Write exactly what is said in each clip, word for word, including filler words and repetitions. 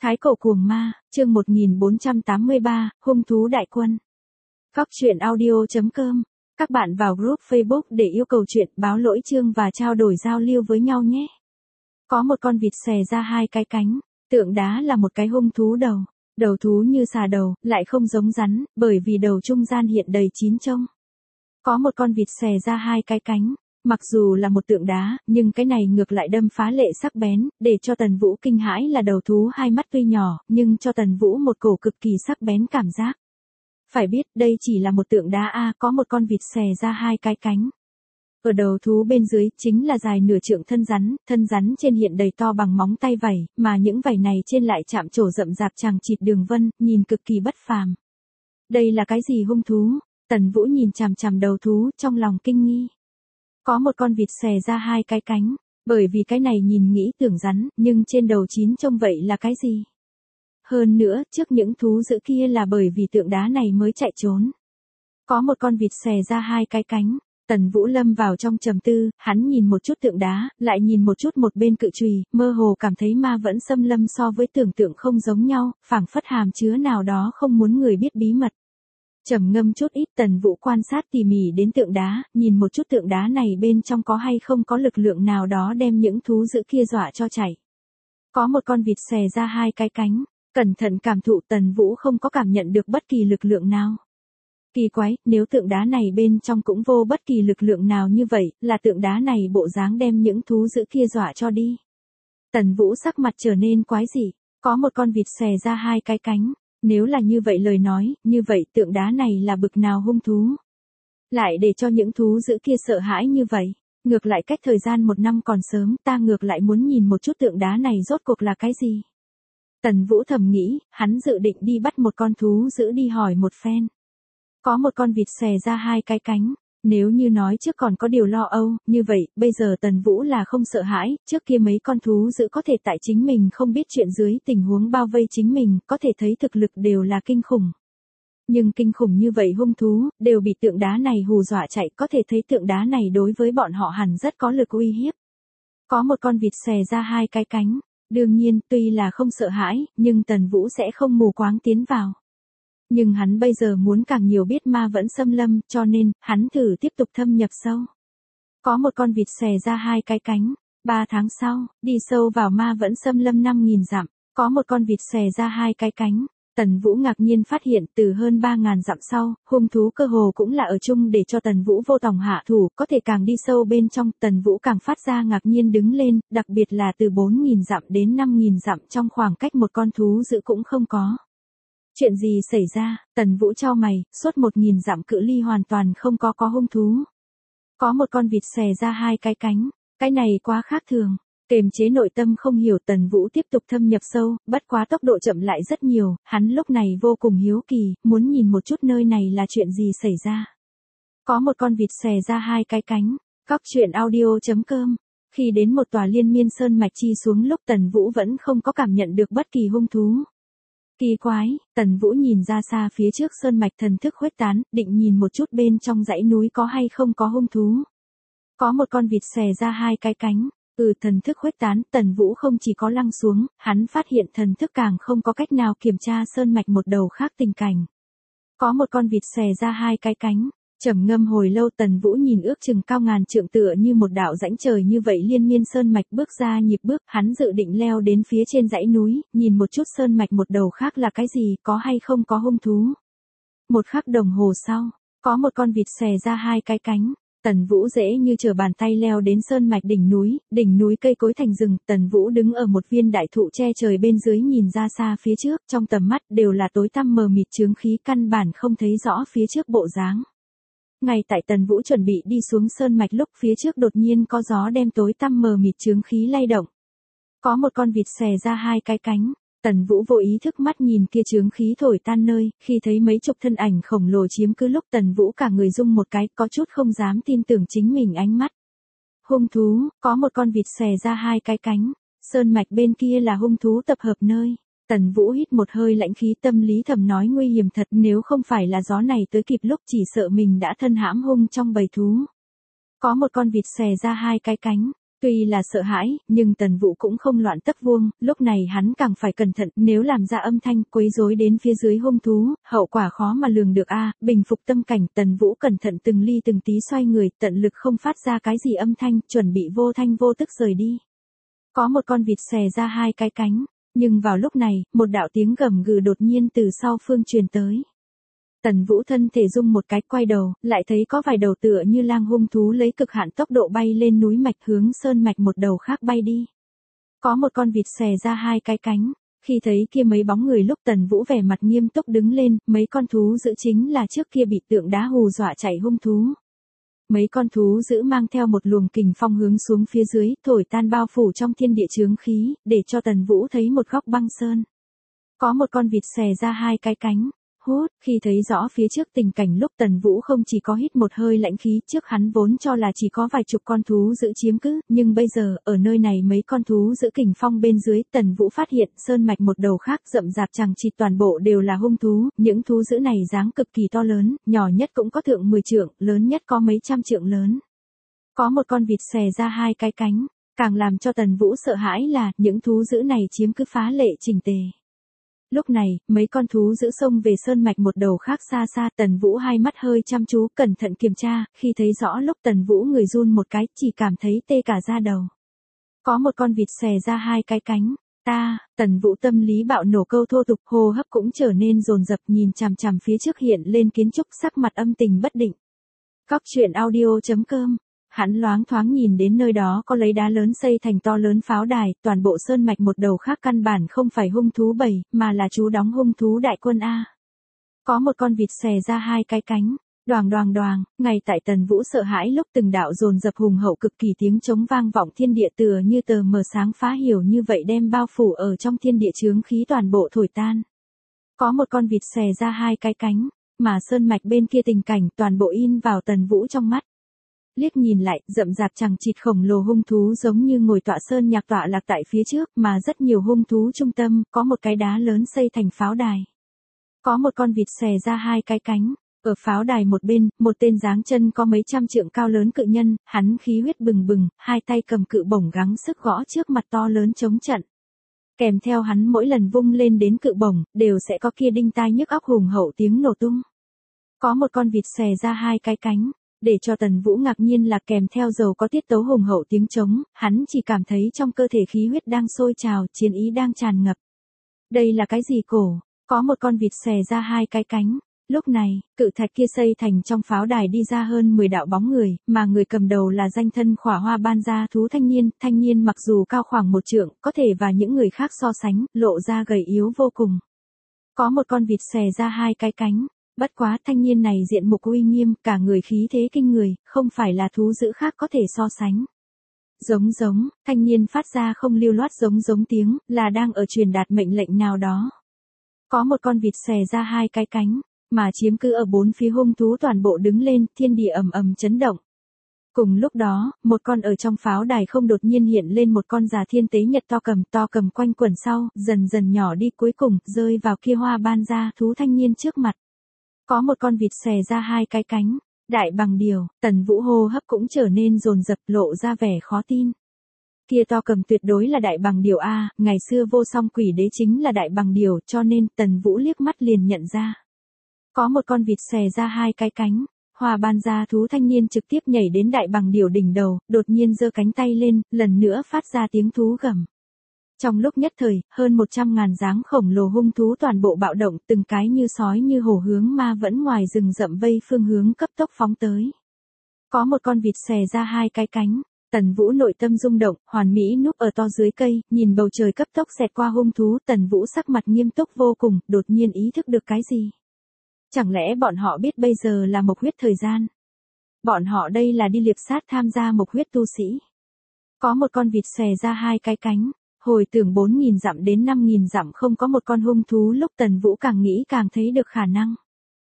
Thái cổ cuồng ma, chương một nghìn bốn trăm tám mươi ba, hung thú đại quân. Góc truyện audio chấm com. Các bạn vào group Facebook để yêu cầu chuyện, báo lỗi chương và trao đổi giao lưu với nhau nhé. Có một con vịt xòe ra hai cái cánh, tượng đá là một cái hung thú đầu. Đầu thú như xà đầu, lại không giống rắn, bởi vì đầu trung gian hiện đầy chín trông. Có một con vịt xòe ra hai cái cánh. Mặc dù là một tượng đá, nhưng cái này ngược lại đâm phá lệ sắc bén, để cho Tần Vũ kinh hãi là đầu thú hai mắt tuy nhỏ, nhưng cho Tần Vũ một cổ cực kỳ sắc bén cảm giác. Phải biết, đây chỉ là một tượng đá A, có một con vịt xòe ra hai cái cánh. Ở đầu thú bên dưới, chính là dài nửa trượng thân rắn, thân rắn trên hiện đầy to bằng móng tay vảy, mà những vảy này trên lại chạm trổ rậm rạp chằng chịt đường vân, nhìn cực kỳ bất phàm. Đây là cái gì hung thú? Tần Vũ nhìn chằm chằm đầu thú, trong lòng kinh nghi. Có một con vịt xòe ra hai cái cánh, bởi vì cái này nhìn nghĩ tưởng rắn, nhưng trên đầu chín trông vậy là cái gì? Hơn nữa, trước những thú dữ kia là bởi vì tượng đá này mới chạy trốn. Có một con vịt xòe ra hai cái cánh, Tần Vũ lâm vào trong trầm tư, hắn nhìn một chút tượng đá, lại nhìn một chút một bên cự chùy, mơ hồ cảm thấy ma vẫn xâm lâm so với tưởng tượng không giống nhau, phảng phất hàm chứa nào đó không muốn người biết bí mật. Trầm ngâm chút ít, Tần Vũ quan sát tỉ mỉ đến tượng đá, nhìn một chút tượng đá này bên trong có hay không có lực lượng nào đó đem những thú dữ kia dọa cho chạy. Có một con vịt xòe ra hai cái cánh, cẩn thận cảm thụ, Tần Vũ không có cảm nhận được bất kỳ lực lượng nào. Kỳ quái, nếu tượng đá này bên trong cũng vô bất kỳ lực lượng nào như vậy, là tượng đá này bộ dáng đem những thú dữ kia dọa cho đi. Tần Vũ sắc mặt trở nên quái dị, có một con vịt xòe ra hai cái cánh. Nếu là như vậy lời nói, như vậy tượng đá này là bực nào hung thú? Lại để cho những thú dữ kia sợ hãi như vậy. Ngược lại cách thời gian một năm còn sớm, ta ngược lại muốn nhìn một chút tượng đá này rốt cuộc là cái gì? Tần Vũ thầm nghĩ, hắn dự định đi bắt một con thú dữ đi hỏi một phen. Có một con vịt xòe ra hai cái cánh. Nếu như nói trước còn có điều lo âu, như vậy, bây giờ Tần Vũ là không sợ hãi, trước kia mấy con thú dữ có thể tại chính mình không biết chuyện dưới tình huống bao vây chính mình, có thể thấy thực lực đều là kinh khủng. Nhưng kinh khủng như vậy hung thú, đều bị tượng đá này hù dọa chạy, có thể thấy tượng đá này đối với bọn họ hẳn rất có lực uy hiếp. Có một con vịt xòe ra hai cái cánh, đương nhiên, tuy là không sợ hãi, nhưng Tần Vũ sẽ không mù quáng tiến vào. Nhưng hắn bây giờ muốn càng nhiều biết ma vẫn xâm lâm, cho nên, hắn thử tiếp tục thâm nhập sâu. Có một con vịt xòe ra hai cái cánh, ba tháng sau, đi sâu vào ma vẫn xâm lâm năm nghìn dặm, có một con vịt xòe ra hai cái cánh. Tần Vũ ngạc nhiên phát hiện từ hơn ba ngàn dặm sau, hung thú cơ hồ cũng là ở chung để cho Tần Vũ vô tòng hạ thủ, có thể càng đi sâu bên trong, Tần Vũ càng phát ra ngạc nhiên đứng lên, đặc biệt là từ bốn nghìn dặm đến năm nghìn dặm trong khoảng cách một con thú dữ cũng không có. Chuyện gì xảy ra? Tần Vũ chau mày, suốt một nghìn dặm cự ly hoàn toàn không có có hung thú. Có một con vịt xòe ra hai cái cánh, cái này quá khác thường. Kềm chế nội tâm không hiểu, Tần Vũ tiếp tục thâm nhập sâu, bất quá tốc độ chậm lại rất nhiều, hắn lúc này vô cùng hiếu kỳ, muốn nhìn một chút nơi này là chuyện gì xảy ra. Có một con vịt xòe ra hai cái cánh, góc truyện audio chấm com. Khi đến một tòa liên miên sơn mạch chi xuống lúc Tần Vũ vẫn không có cảm nhận được bất kỳ hung thú. Kỳ quái, Tần Vũ nhìn ra xa phía trước sơn mạch, thần thức khuếch tán, định nhìn một chút bên trong dãy núi có hay không có hung thú. Có một con vịt xòe ra hai cái cánh, ừ thần thức khuếch tán, Tần Vũ không chỉ có lăng xuống, hắn phát hiện thần thức càng không có cách nào kiểm tra sơn mạch một đầu khác tình cảnh. Có một con vịt xòe ra hai cái cánh. Trầm ngâm hồi lâu, Tần Vũ nhìn ước chừng cao ngàn trượng tựa như một đạo rãnh trời như vậy liên miên sơn mạch, bước ra nhịp bước, hắn dự định leo đến phía trên dãy núi, nhìn một chút sơn mạch một đầu khác là cái gì, có hay không có hung thú. Một khắc đồng hồ sau, có một con vịt xòe ra hai cái cánh. Tần Vũ dễ như trở bàn tay leo đến sơn mạch đỉnh núi, đỉnh núi cây cối thành rừng, Tần Vũ đứng ở một viên đại thụ che trời bên dưới nhìn ra xa phía trước, trong tầm mắt đều là tối tăm mờ mịt chướng khí, căn bản không thấy rõ phía trước bộ dáng. Ngay tại Tần Vũ chuẩn bị đi xuống sơn mạch lúc phía trước đột nhiên có gió đem tối tăm mờ mịt chướng khí lay động. Có một con vịt xòe ra hai cái cánh, Tần Vũ vô ý thức mắt nhìn kia chướng khí thổi tan nơi, khi thấy mấy chục thân ảnh khổng lồ chiếm cứ lúc, Tần Vũ cả người rung một cái, có chút không dám tin tưởng chính mình ánh mắt. Hung thú, có một con vịt xòe ra hai cái cánh, sơn mạch bên kia là hung thú tập hợp nơi. Tần Vũ hít một hơi lạnh khí, tâm lý thầm nói nguy hiểm thật, nếu không phải là gió này tới kịp lúc chỉ sợ mình đã thân hãm hung trong bầy thú. Có một con vịt xòe ra hai cái cánh, Tuy là sợ hãi, nhưng Tần Vũ cũng không loạn tấc vuông, lúc này hắn càng phải cẩn thận, nếu làm ra âm thanh quấy rối đến phía dưới hung thú, hậu quả khó mà lường được a. Bình phục tâm cảnh, Tần Vũ cẩn thận từng ly từng tí xoay người, tận lực không phát ra cái gì âm thanh, chuẩn bị vô thanh vô tức rời đi. Có một con vịt xòe ra hai cái cánh, nhưng vào lúc này, một đạo tiếng gầm gừ đột nhiên từ sau phương truyền tới. Tần Vũ thân thể rung một cái, quay đầu, lại thấy có vài đầu tựa như lang hung thú lấy cực hạn tốc độ bay lên núi mạch hướng sơn mạch một đầu khác bay đi. Có một con vịt xòe ra hai cái cánh, khi thấy kia mấy bóng người lúc Tần Vũ vẻ mặt nghiêm túc đứng lên, mấy con thú dữ chính là trước kia bị tượng đá hù dọa chạy hung thú. Mấy con thú dữ mang theo một luồng kình phong hướng xuống phía dưới, thổi tan bao phủ trong thiên địa chướng khí, để cho Tần Vũ thấy một góc băng sơn. Có một con vịt xòe ra hai cái cánh. Hút, khi thấy rõ phía trước tình cảnh lúc Tần Vũ không chỉ có hít một hơi lãnh khí, trước hắn vốn cho là chỉ có vài chục con thú giữ chiếm cứ, nhưng bây giờ, ở nơi này mấy con thú giữ kình phong bên dưới, Tần Vũ phát hiện, sơn mạch một đầu khác rậm rạp chằng chịt toàn bộ đều là hung thú, những thú giữ này dáng cực kỳ to lớn, nhỏ nhất cũng có thượng mười trượng, lớn nhất có mấy trăm trượng lớn. Có một con vịt xòe ra hai cái cánh, càng làm cho Tần Vũ sợ hãi là, những thú giữ này chiếm cứ phá lệ chỉnh tề. Lúc này, mấy con thú giữ sông về sơn mạch một đầu khác xa xa, Tần Vũ hai mắt hơi chăm chú, cẩn thận kiểm tra, khi thấy rõ lúc Tần Vũ người run một cái, chỉ cảm thấy tê cả da đầu. Có một con vịt xòe ra hai cái cánh, ta, Tần Vũ tâm lý bạo nổ câu thô tục, hô hấp cũng trở nên dồn dập, nhìn chằm chằm phía trước hiện lên kiến trúc, sắc mặt âm tình bất định. Góc truyện audio chấm com. Hắn loáng thoáng nhìn đến nơi đó có lấy đá lớn xây thành to lớn pháo đài, toàn bộ sơn mạch một đầu khác căn bản không phải hung thú bầy, mà là chú đóng hung thú đại quân A. Có một con vịt xòe ra hai cái cánh, đoàng đoàng đoàng, ngay tại Tần Vũ sợ hãi lúc từng đạo dồn dập hùng hậu cực kỳ tiếng trống vang vọng thiên địa tựa như tờ mờ sáng phá hiểu như vậy đem bao phủ ở trong thiên địa chướng khí toàn bộ thổi tan. Có một con vịt xòe ra hai cái cánh, mà sơn mạch bên kia tình cảnh toàn bộ in vào Tần Vũ trong mắt. Liếc nhìn lại, rậm rạp chằng chịt khổng lồ hung thú giống như ngồi tọa sơn nhạc tọa lạc tại phía trước, mà rất nhiều hung thú trung tâm, có một cái đá lớn xây thành pháo đài. Có một con vịt xòe ra hai cái cánh, ở pháo đài một bên, một tên dáng chân có mấy trăm trượng cao lớn cự nhân, hắn khí huyết bừng bừng, hai tay cầm cự bổng gắng sức gõ trước mặt to lớn chống trận. Kèm theo hắn mỗi lần vung lên đến cự bổng, đều sẽ có kia đinh tai nhức óc hùng hậu tiếng nổ tung. Có một con vịt xòe ra hai cái cánh. Để cho Tần Vũ ngạc nhiên là kèm theo dầu có tiết tấu hùng hậu tiếng trống, hắn chỉ cảm thấy trong cơ thể khí huyết đang sôi trào, chiến ý đang tràn ngập. Đây là cái gì cổ? Có một con vịt xòe ra hai cái cánh. Lúc này, cự thạch kia xây thành trong pháo đài đi ra hơn mười đạo bóng người, mà người cầm đầu là danh thân khỏa hoa ban gia thú thanh niên, thanh niên mặc dù cao khoảng một trượng, có thể và những người khác so sánh, lộ ra gầy yếu vô cùng. Có một con vịt xòe ra hai cái cánh. Bất quá thanh niên này diện mục uy nghiêm, cả người khí thế kinh người, không phải là thú dữ khác có thể so sánh. Giống giống, thanh niên phát ra không lưu loát giống giống tiếng, là đang ở truyền đạt mệnh lệnh nào đó. Có một con vịt xòe ra hai cái cánh, mà chiếm cứ ở bốn phía hung thú toàn bộ đứng lên, thiên địa ầm ầm chấn động. Cùng lúc đó, một con ở trong pháo đài không đột nhiên hiện lên một con già thiên tế nhật to cầm, to cầm quanh quẩn sau, dần dần nhỏ đi cuối cùng, rơi vào kia hoa ban gia thú thanh niên trước mặt. Có một con vịt xòe ra hai cái cánh, đại bằng điều, Tần Vũ hô hấp cũng trở nên dồn dập lộ ra vẻ khó tin. Kia to cầm tuyệt đối là đại bằng điều A, ngày xưa vô song quỷ đế chính là đại bằng điều cho nên Tần Vũ liếc mắt liền nhận ra. Có một con vịt xòe ra hai cái cánh, hoa ban gia thú thanh niên trực tiếp nhảy đến đại bằng điều đỉnh đầu, đột nhiên giơ cánh tay lên, lần nữa phát ra tiếng thú gầm. Trong lúc nhất thời, hơn một trăm ngàn dáng khổng lồ hung thú toàn bộ bạo động, từng cái như sói như hổ hướng ma vẫn ngoài rừng rậm vây phương hướng cấp tốc phóng tới. Có một con vịt xòe ra hai cái cánh, Tần Vũ nội tâm rung động, hoàn mỹ núp ở to dưới cây, nhìn bầu trời cấp tốc xẹt qua hung thú, Tần Vũ sắc mặt nghiêm túc vô cùng, đột nhiên ý thức được cái gì? Chẳng lẽ bọn họ biết bây giờ là mộc huyết thời gian? Bọn họ đây là đi liệp sát tham gia mộc huyết tu sĩ. Có một con vịt xòe ra hai cái cánh. Hồi tưởng bốn nghìn dặm đến năm nghìn dặm không có một con hung thú lúc Tần Vũ càng nghĩ càng thấy được khả năng.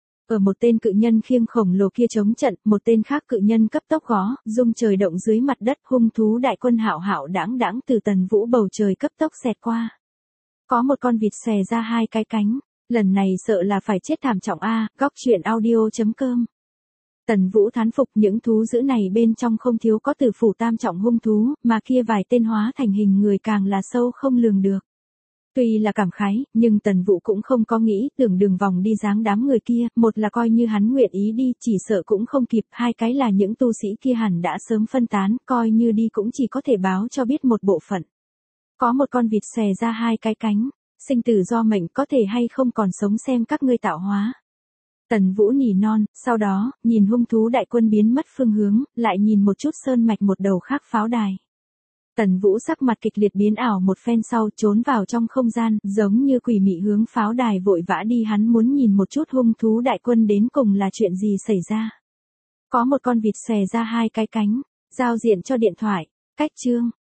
Ở một tên cự nhân khiêng khổng lồ kia chống trận, một tên khác cự nhân cấp tốc gõ, rung trời động dưới mặt đất, hung thú đại quân hạo hạo đãng đãng từ Tần Vũ bầu trời cấp tốc xẹt qua. Có một con vịt xòe ra hai cái cánh, lần này sợ là phải chết thảm trọng a. Góc truyện audio chấm com Tần Vũ thán phục những thú dữ này bên trong không thiếu có tử phủ tam trọng hung thú, mà kia vài tên hóa thành hình người càng là sâu không lường được. Tuy là cảm khái, nhưng Tần Vũ cũng không có nghĩ tưởng đường vòng đi dáng đám người kia, một là coi như hắn nguyện ý đi, chỉ sợ cũng không kịp, hai cái là những tu sĩ kia hẳn đã sớm phân tán, coi như đi cũng chỉ có thể báo cho biết một bộ phận. Có một con vịt xòe ra hai cái cánh, sinh tử do mệnh, có thể hay không còn sống xem các ngươi tạo hóa. Tần Vũ nỉ non, sau đó, nhìn hung thú đại quân biến mất phương hướng, lại nhìn một chút sơn mạch một đầu khác pháo đài. Tần Vũ sắc mặt kịch liệt biến ảo một phen sau trốn vào trong không gian, giống như quỷ mị hướng pháo đài vội vã đi, hắn muốn nhìn một chút hung thú đại quân đến cùng là chuyện gì xảy ra. Có một con vịt xòe ra hai cái cánh, giao diện cho điện thoại, cách chương.